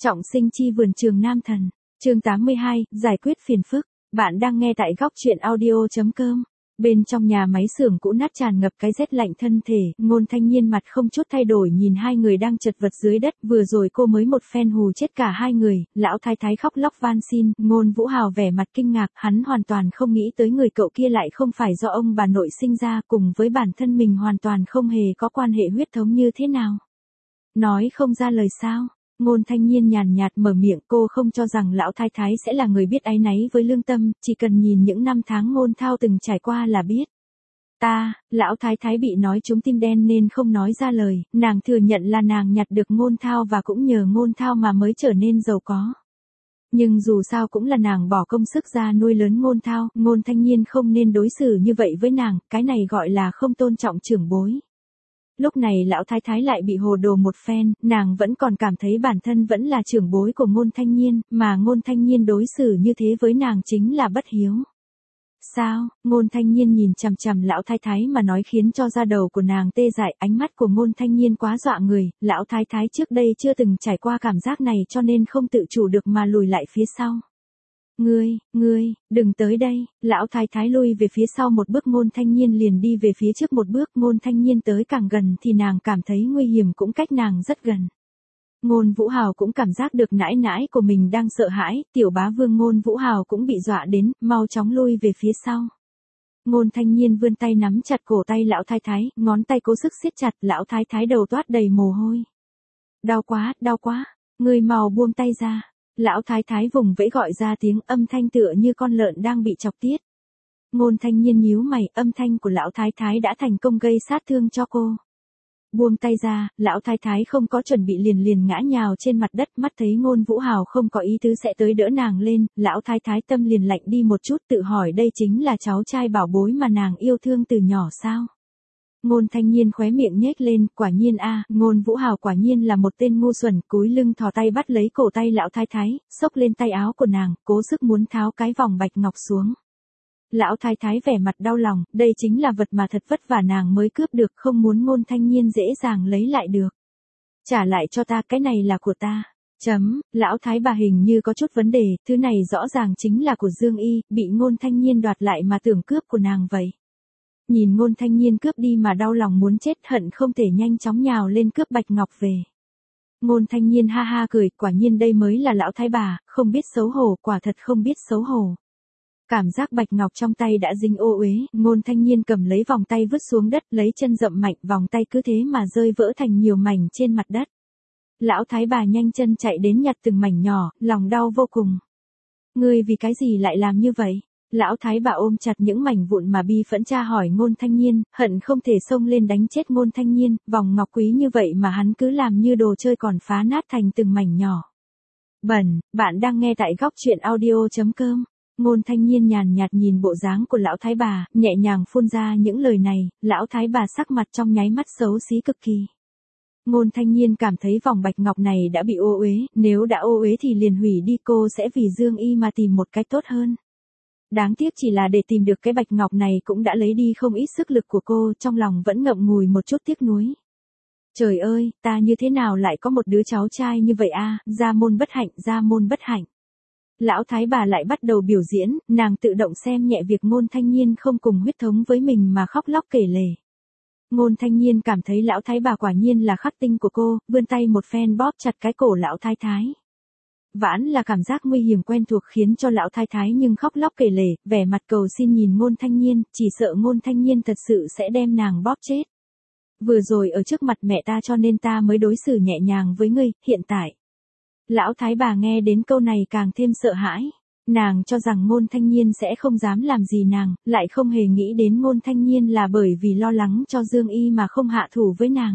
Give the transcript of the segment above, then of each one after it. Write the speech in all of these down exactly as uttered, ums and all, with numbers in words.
Trọng sinh chi vườn trường nam thần. Chương tám mươi hai, giải quyết phiền phức. Bạn đang nghe tại góc truyện audio chấm com. Bên trong nhà máy xưởng cũ nát tràn ngập cái rét lạnh thân thể, Ngôn Thanh Nhiên mặt không chút thay đổi nhìn hai người đang chật vật dưới đất, vừa rồi cô mới một phen hù chết cả hai người, lão thái thái khóc lóc van xin, Ngôn Vũ Hào vẻ mặt kinh ngạc, hắn hoàn toàn không nghĩ tới người cậu kia lại không phải do ông bà nội sinh ra, cùng với bản thân mình hoàn toàn không hề có quan hệ huyết thống như thế nào. Nói không ra lời sao? Ngôn Thanh Nhiên nhàn nhạt mở miệng, cô không cho rằng lão thái thái sẽ là người biết áy náy với lương tâm, chỉ cần nhìn những năm tháng Ngôn Thao từng trải qua là biết. Ta, lão thái thái bị nói trúng tim đen nên không nói ra lời, nàng thừa nhận là nàng nhặt được Ngôn Thao và cũng nhờ Ngôn Thao mà mới trở nên giàu có. Nhưng dù sao cũng là nàng bỏ công sức ra nuôi lớn Ngôn Thao, Ngôn Thanh Nhiên không nên đối xử như vậy với nàng, cái này gọi là không tôn trọng trưởng bối. Lúc này lão thái thái lại bị hồ đồ một phen, nàng vẫn còn cảm thấy bản thân vẫn là trưởng bối của Ngôn Thanh Nhiên, mà Ngôn Thanh Nhiên đối xử như thế với nàng chính là bất hiếu. Sao? Ngôn Thanh Nhiên nhìn chằm chằm lão thái thái mà nói khiến cho da đầu của nàng tê dại, ánh mắt của Ngôn Thanh Nhiên quá dọa người, lão thái thái trước đây chưa từng trải qua cảm giác này cho nên không tự chủ được mà lùi lại phía sau. Ngươi, ngươi, đừng tới đây, lão thái thái lui về phía sau một bước, Ngôn Thanh Nhiên liền đi về phía trước một bước, Ngôn Thanh Nhiên tới càng gần thì nàng cảm thấy nguy hiểm cũng cách nàng rất gần. Ngôn Vũ Hào cũng cảm giác được nãi nãi của mình đang sợ hãi, tiểu bá vương Ngôn Vũ Hào cũng bị dọa đến, mau chóng lui về phía sau. Ngôn Thanh Nhiên vươn tay nắm chặt cổ tay lão thái thái, ngón tay cố sức siết chặt, lão thái thái đầu toát đầy mồ hôi. Đau quá, đau quá, ngươi mau buông tay ra. Lão thái thái vùng vẫy gọi ra tiếng, âm thanh tựa như con lợn đang bị chọc tiết. Ngôn Thanh Nhiên nhíu mày, âm thanh của lão thái thái đã thành công gây sát thương cho cô. Buông tay ra, lão thái thái không có chuẩn bị liền liền ngã nhào trên mặt đất, mắt thấy Ngôn Vũ Hào không có ý tứ sẽ tới đỡ nàng lên, lão thái thái tâm liền lạnh đi một chút, tự hỏi đây chính là cháu trai bảo bối mà nàng yêu thương từ nhỏ sao. Ngôn Thanh Nhiên khóe miệng nhếch lên, quả nhiên a, à, Ngôn Vũ Hào quả nhiên là một tên ngu xuẩn, cúi lưng thò tay bắt lấy cổ tay lão thái thái, xốc lên tay áo của nàng, cố sức muốn tháo cái vòng bạch ngọc xuống. Lão thái thái vẻ mặt đau lòng, đây chính là vật mà thật vất vả nàng mới cướp được, không muốn Ngôn Thanh Nhiên dễ dàng lấy lại được. Trả lại cho ta, cái này là của ta. Chấm, lão thái bà hình như có chút vấn đề, thứ này rõ ràng chính là của Dương Y, bị Ngôn Thanh Nhiên đoạt lại mà tưởng cướp của nàng vậy. Nhìn Ngôn Thanh Nhiên cướp đi mà đau lòng muốn chết, hận không thể nhanh chóng nhào lên cướp bạch ngọc về. Ngôn Thanh Nhiên ha ha cười, quả nhiên đây mới là lão thái bà, không biết xấu hổ, quả thật không biết xấu hổ. Cảm giác bạch ngọc trong tay đã dính ô uế, Ngôn Thanh Nhiên cầm lấy vòng tay vứt xuống đất, lấy chân dậm mạnh, vòng tay cứ thế mà rơi vỡ thành nhiều mảnh trên mặt đất. Lão thái bà nhanh chân chạy đến nhặt từng mảnh nhỏ, lòng đau vô cùng. Ngươi vì cái gì lại làm như vậy? Lão thái bà ôm chặt những mảnh vụn mà bi phẫn tra hỏi Ngôn Thanh Nhiên, hận không thể xông lên đánh chết Ngôn Thanh Nhiên, vòng ngọc quý như vậy mà hắn cứ làm như đồ chơi còn phá nát thành từng mảnh nhỏ. Bẩn, bạn đang nghe tại góc truyện audio chấm com. Ngôn Thanh Nhiên nhàn nhạt nhìn bộ dáng của lão thái bà, nhẹ nhàng phun ra những lời này, lão thái bà sắc mặt trong nháy mắt xấu xí cực kỳ. Ngôn Thanh Nhiên cảm thấy vòng bạch ngọc này đã bị ô uế, nếu đã ô uế thì liền hủy đi, cô sẽ vì Dương Y mà tìm một cách tốt hơn. Đáng tiếc chỉ là để tìm được cái bạch ngọc này cũng đã lấy đi không ít sức lực của cô, trong lòng vẫn ngậm ngùi một chút tiếc nuối. Trời ơi, ta như thế nào lại có một đứa cháu trai như vậy a, gia môn bất hạnh, gia môn bất hạnh. Lão thái bà lại bắt đầu biểu diễn, nàng tự động xem nhẹ việc Ngôn Thanh Nhiên không cùng huyết thống với mình mà khóc lóc kể lể. Ngôn Thanh Nhiên cảm thấy lão thái bà quả nhiên là khắc tinh của cô, vươn tay một phen bóp chặt cái cổ lão thái thái. Vãn là cảm giác nguy hiểm quen thuộc khiến cho lão thái thái nhưng khóc lóc kể lể, vẻ mặt cầu xin nhìn Ngôn Thanh Nhiên, chỉ sợ Ngôn Thanh Nhiên thật sự sẽ đem nàng bóp chết. Vừa rồi ở trước mặt mẹ ta cho nên ta mới đối xử nhẹ nhàng với ngươi, hiện tại. Lão thái bà nghe đến câu này càng thêm sợ hãi. Nàng cho rằng Ngôn Thanh Nhiên sẽ không dám làm gì nàng, lại không hề nghĩ đến Ngôn Thanh Nhiên là bởi vì lo lắng cho Dương Y mà không hạ thủ với nàng.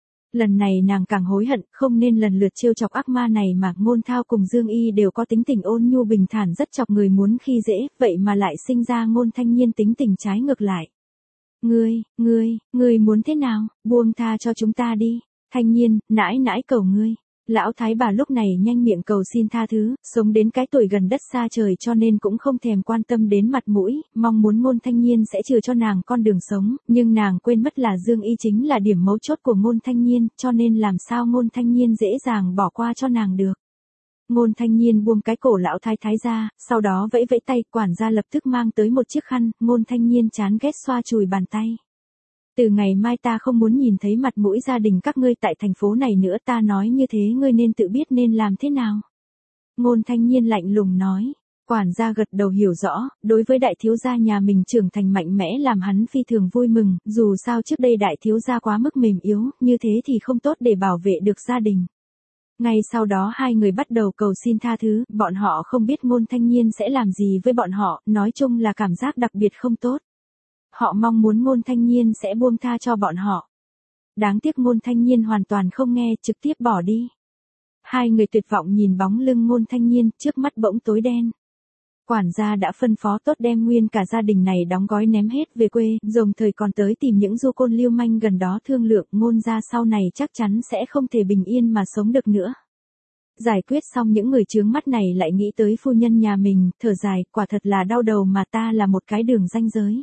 Lần này nàng càng hối hận, không nên lần lượt trêu chọc ác ma này mà Ngôn Thao cùng Dương Y đều có tính tình ôn nhu bình thản rất chọc người muốn khi dễ, vậy mà lại sinh ra Ngôn Thanh Nhiên tính tình trái ngược lại. Ngươi, ngươi, ngươi muốn thế nào, buông tha cho chúng ta đi, Thanh Nhiên, nãi nãi cầu ngươi. Lão thái bà lúc này nhanh miệng cầu xin tha thứ, sống đến cái tuổi gần đất xa trời cho nên cũng không thèm quan tâm đến mặt mũi, mong muốn Ngôn Thanh Nhiên sẽ trừ cho nàng con đường sống, nhưng nàng quên mất là Dương Y chính là điểm mấu chốt của Ngôn Thanh Nhiên, cho nên làm sao Ngôn Thanh Nhiên dễ dàng bỏ qua cho nàng được. Ngôn Thanh Nhiên buông cái cổ lão thái thái ra, sau đó vẫy vẫy tay, quản gia lập tức mang tới một chiếc khăn, Ngôn Thanh Nhiên chán ghét xoa chùi bàn tay. Từ ngày mai ta không muốn nhìn thấy mặt mũi gia đình các ngươi tại thành phố này nữa, ta nói như thế ngươi nên tự biết nên làm thế nào. Ngôn Thanh Nhiên lạnh lùng nói. Quản gia gật đầu hiểu rõ, đối với đại thiếu gia nhà mình trưởng thành mạnh mẽ làm hắn phi thường vui mừng, dù sao trước đây đại thiếu gia quá mức mềm yếu, như thế thì không tốt để bảo vệ được gia đình. Ngay sau đó hai người bắt đầu cầu xin tha thứ, bọn họ không biết Ngôn Thanh Nhiên sẽ làm gì với bọn họ, nói chung là cảm giác đặc biệt không tốt. Họ mong muốn Ngôn Thanh Nhiên sẽ buông tha cho bọn họ. Đáng tiếc Ngôn Thanh Nhiên hoàn toàn không nghe, trực tiếp bỏ đi. Hai người tuyệt vọng nhìn bóng lưng Ngôn Thanh Nhiên, trước mắt bỗng tối đen. Quản gia đã phân phó tốt đem nguyên cả gia đình này đóng gói ném hết về quê, đồng thời còn tới tìm những du côn lưu manh gần đó thương lượng, Ngôn gia sau này chắc chắn sẽ không thể bình yên mà sống được nữa. Giải quyết xong những người chướng mắt này lại nghĩ tới phu nhân nhà mình, thở dài, quả thật là đau đầu mà ta là một cái đường ranh giới.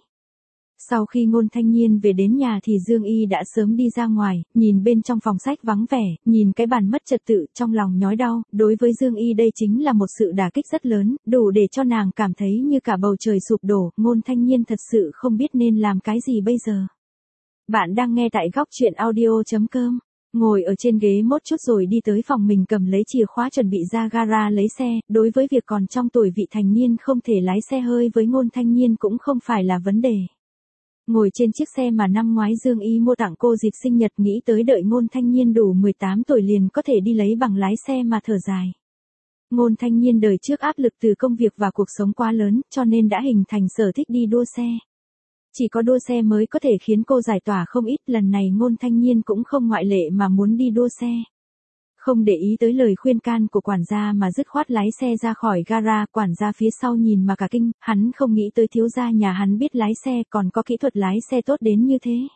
Sau khi Ngôn Thanh Nhiên về đến nhà thì Dương Y đã sớm đi ra ngoài, nhìn bên trong phòng sách vắng vẻ, nhìn cái bàn mất trật tự, trong lòng nhói đau, đối với Dương Y đây chính là một sự đả kích rất lớn, đủ để cho nàng cảm thấy như cả bầu trời sụp đổ, Ngôn Thanh Nhiên thật sự không biết nên làm cái gì bây giờ. Bạn đang nghe tại góc truyện audio chấm com. Ngồi ở trên ghế mốt chút rồi đi tới phòng mình cầm lấy chìa khóa chuẩn bị ra gara lấy xe, đối với việc còn trong tuổi vị thành niên không thể lái xe hơi với Ngôn Thanh Nhiên cũng không phải là vấn đề. Ngồi trên chiếc xe mà năm ngoái Dương Y mua tặng cô dịp sinh nhật, nghĩ tới đợi Ngôn Thanh Nhiên đủ mười tám tuổi liền có thể đi lấy bằng lái xe mà thở dài. Ngôn Thanh Nhiên đời trước áp lực từ công việc và cuộc sống quá lớn, cho nên đã hình thành sở thích đi đua xe. Chỉ có đua xe mới có thể khiến cô giải tỏa không ít, lần này Ngôn Thanh Nhiên cũng không ngoại lệ mà muốn đi đua xe. Không để ý tới lời khuyên can của quản gia mà dứt khoát lái xe ra khỏi gara, quản gia phía sau nhìn mà cả kinh, hắn không nghĩ tới thiếu gia nhà hắn biết lái xe còn có kỹ thuật lái xe tốt đến như thế.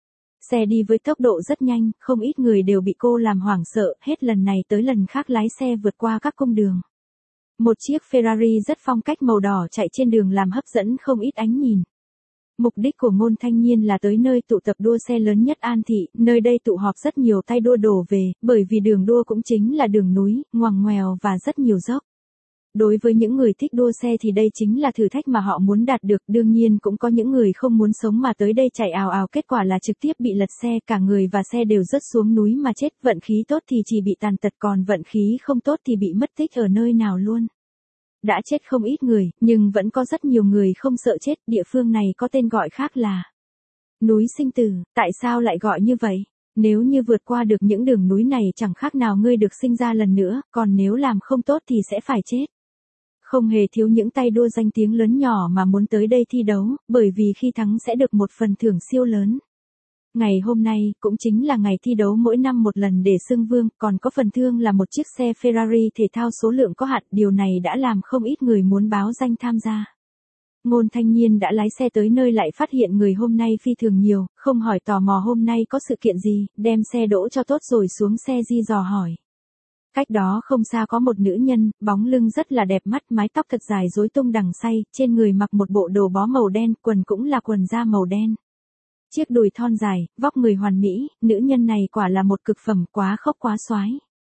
Xe đi với tốc độ rất nhanh, không ít người đều bị cô làm hoảng sợ, hết lần này tới lần khác lái xe vượt qua các cung đường. Một chiếc Ferrari rất phong cách màu đỏ chạy trên đường làm hấp dẫn không ít ánh nhìn. Mục đích của Ngôn Thanh Nhiên là tới nơi tụ tập đua xe lớn nhất An Thị, nơi đây tụ họp rất nhiều tay đua đổ về, bởi vì đường đua cũng chính là đường núi, ngoằn ngoèo và rất nhiều dốc. Đối với những người thích đua xe thì đây chính là thử thách mà họ muốn đạt được, đương nhiên cũng có những người không muốn sống mà tới đây chạy ào ào, kết quả là trực tiếp bị lật xe, cả người và xe đều rớt xuống núi mà chết, vận khí tốt thì chỉ bị tàn tật, còn vận khí không tốt thì bị mất tích ở nơi nào luôn. Đã chết không ít người, nhưng vẫn có rất nhiều người không sợ chết, địa phương này có tên gọi khác là núi sinh tử, tại sao lại gọi như vậy? Nếu như vượt qua được những đường núi này chẳng khác nào ngươi được sinh ra lần nữa, còn nếu làm không tốt thì sẽ phải chết. Không hề thiếu những tay đua danh tiếng lớn nhỏ mà muốn tới đây thi đấu, bởi vì khi thắng sẽ được một phần thưởng siêu lớn. Ngày hôm nay, cũng chính là ngày thi đấu mỗi năm một lần để xưng vương, còn có phần thưởng là một chiếc xe Ferrari thể thao số lượng có hạn, điều này đã làm không ít người muốn báo danh tham gia. Ngôn Thanh Nhiên đã lái xe tới nơi lại phát hiện người hôm nay phi thường nhiều, không hỏi tò mò hôm nay có sự kiện gì, đem xe đỗ cho tốt rồi xuống xe di dò hỏi. Cách đó không xa có một nữ nhân, bóng lưng rất là đẹp mắt, mái tóc thật dài rối tung đằng say, trên người mặc một bộ đồ bó màu đen, quần cũng là quần da màu đen. Chiếc đùi thon dài, vóc người hoàn mỹ, nữ nhân này quả là một cực phẩm, quá khốc quá soái.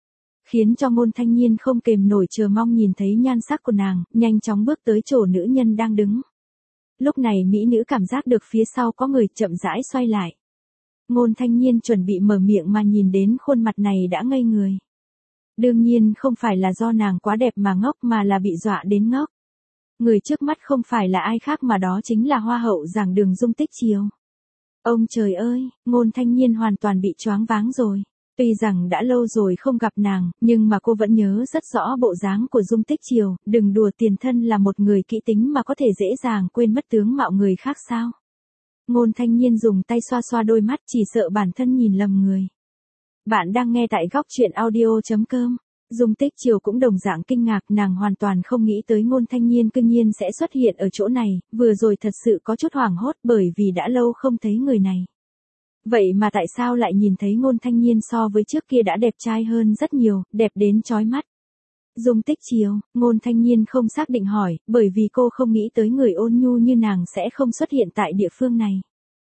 Khiến cho Ngôn Thanh Nhiên không kềm nổi chờ mong nhìn thấy nhan sắc của nàng, nhanh chóng bước tới chỗ nữ nhân đang đứng. Lúc này mỹ nữ cảm giác được phía sau có người, chậm rãi xoay lại. Ngôn Thanh Nhiên chuẩn bị mở miệng mà nhìn đến khuôn mặt này đã ngây người. Đương nhiên không phải là do nàng quá đẹp mà ngốc mà là bị dọa đến ngốc. Người trước mắt không phải là ai khác mà đó chính là Hoa hậu giảng đường Dung Tích Chiều. Ông trời ơi, Ngôn Thanh Nhiên hoàn toàn bị choáng váng rồi. Tuy rằng đã lâu rồi không gặp nàng, nhưng mà cô vẫn nhớ rất rõ bộ dáng của Dung Tích Chiều, đừng đùa tiền thân là một người kỹ tính mà có thể dễ dàng quên mất tướng mạo người khác sao. Ngôn Thanh Nhiên dùng tay xoa xoa đôi mắt, chỉ sợ bản thân nhìn lầm người. Bạn đang nghe tại góc truyện audio chấm com. Dung Tích Chiều cũng đồng dạng kinh ngạc, nàng hoàn toàn không nghĩ tới Ngôn Thanh Nhiên cương nhiên sẽ xuất hiện ở chỗ này, vừa rồi thật sự có chút hoảng hốt bởi vì đã lâu không thấy người này. Vậy mà tại sao lại nhìn thấy Ngôn Thanh Nhiên so với trước kia đã đẹp trai hơn rất nhiều, đẹp đến chói mắt. Dung Tích Chiều, Ngôn Thanh Nhiên không xác định hỏi, bởi vì cô không nghĩ tới người ôn nhu như nàng sẽ không xuất hiện tại địa phương này.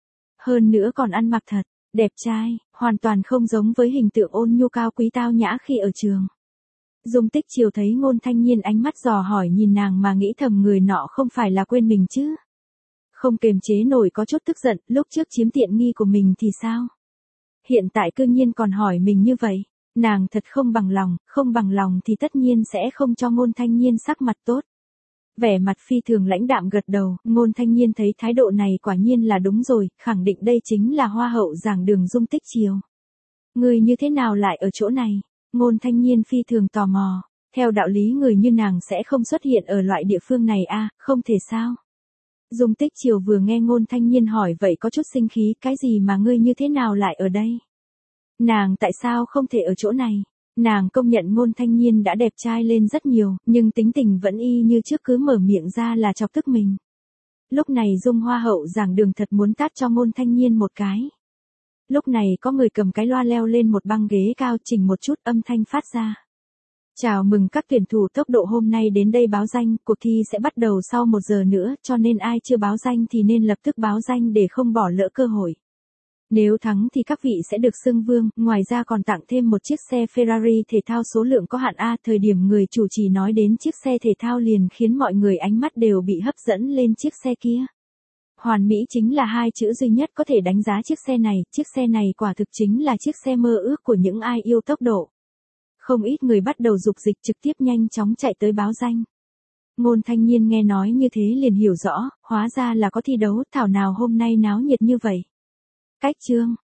Hơn nữa còn ăn mặc thật, đẹp trai, hoàn toàn không giống với hình tượng ôn nhu cao quý tao nhã khi ở trường. Dung Tích Chiều thấy Ngôn Thanh Nhiên ánh mắt dò hỏi nhìn nàng mà nghĩ thầm người nọ không phải là quên mình chứ. Không kềm chế nổi có chút tức giận, lúc trước chiếm tiện nghi của mình thì sao? Hiện tại cư nhiên còn hỏi mình như vậy. Nàng thật không bằng lòng, không bằng lòng thì tất nhiên sẽ không cho Ngôn Thanh Nhiên sắc mặt tốt. Vẻ mặt phi thường lãnh đạm gật đầu, Ngôn Thanh Nhiên thấy thái độ này quả nhiên là đúng rồi, khẳng định đây chính là hoa hậu giảng đường Dung Tích Chiều. Người như thế nào lại ở chỗ này? Ngôn Thanh Nhiên phi thường tò mò. Theo đạo lý người như nàng sẽ không xuất hiện ở loại địa phương này a, à, không thể sao? Dung Tích Chiều vừa nghe Ngôn Thanh Nhiên hỏi vậy có chút sinh khí, cái gì mà ngươi như thế nào lại ở đây? Nàng tại sao không thể ở chỗ này? Nàng công nhận Ngôn Thanh Nhiên đã đẹp trai lên rất nhiều, nhưng tính tình vẫn y như trước cứ mở miệng ra là chọc tức mình. Lúc này Dung Hoa hậu giảng đường thật muốn tát cho Ngôn Thanh Nhiên một cái. Lúc này có người cầm cái loa leo lên một băng ghế cao chỉnh một chút âm thanh phát ra. Chào mừng các tuyển thủ tốc độ hôm nay đến đây báo danh, cuộc thi sẽ bắt đầu sau một giờ nữa, cho nên ai chưa báo danh thì nên lập tức báo danh để không bỏ lỡ cơ hội. Nếu thắng thì các vị sẽ được xưng vương, ngoài ra còn tặng thêm một chiếc xe Ferrari thể thao số lượng có hạn A. Thời điểm người chủ trì nói đến chiếc xe thể thao liền khiến mọi người ánh mắt đều bị hấp dẫn lên chiếc xe kia. Hoàn mỹ chính là hai chữ duy nhất có thể đánh giá chiếc xe này, chiếc xe này quả thực chính là chiếc xe mơ ước của những ai yêu tốc độ. Không ít người bắt đầu dục dịch trực tiếp nhanh chóng chạy tới báo danh. Ngôn Thanh Nhiên nghe nói như thế liền hiểu rõ, hóa ra là có thi đấu, thảo nào hôm nay náo nhiệt như vậy. Cách chương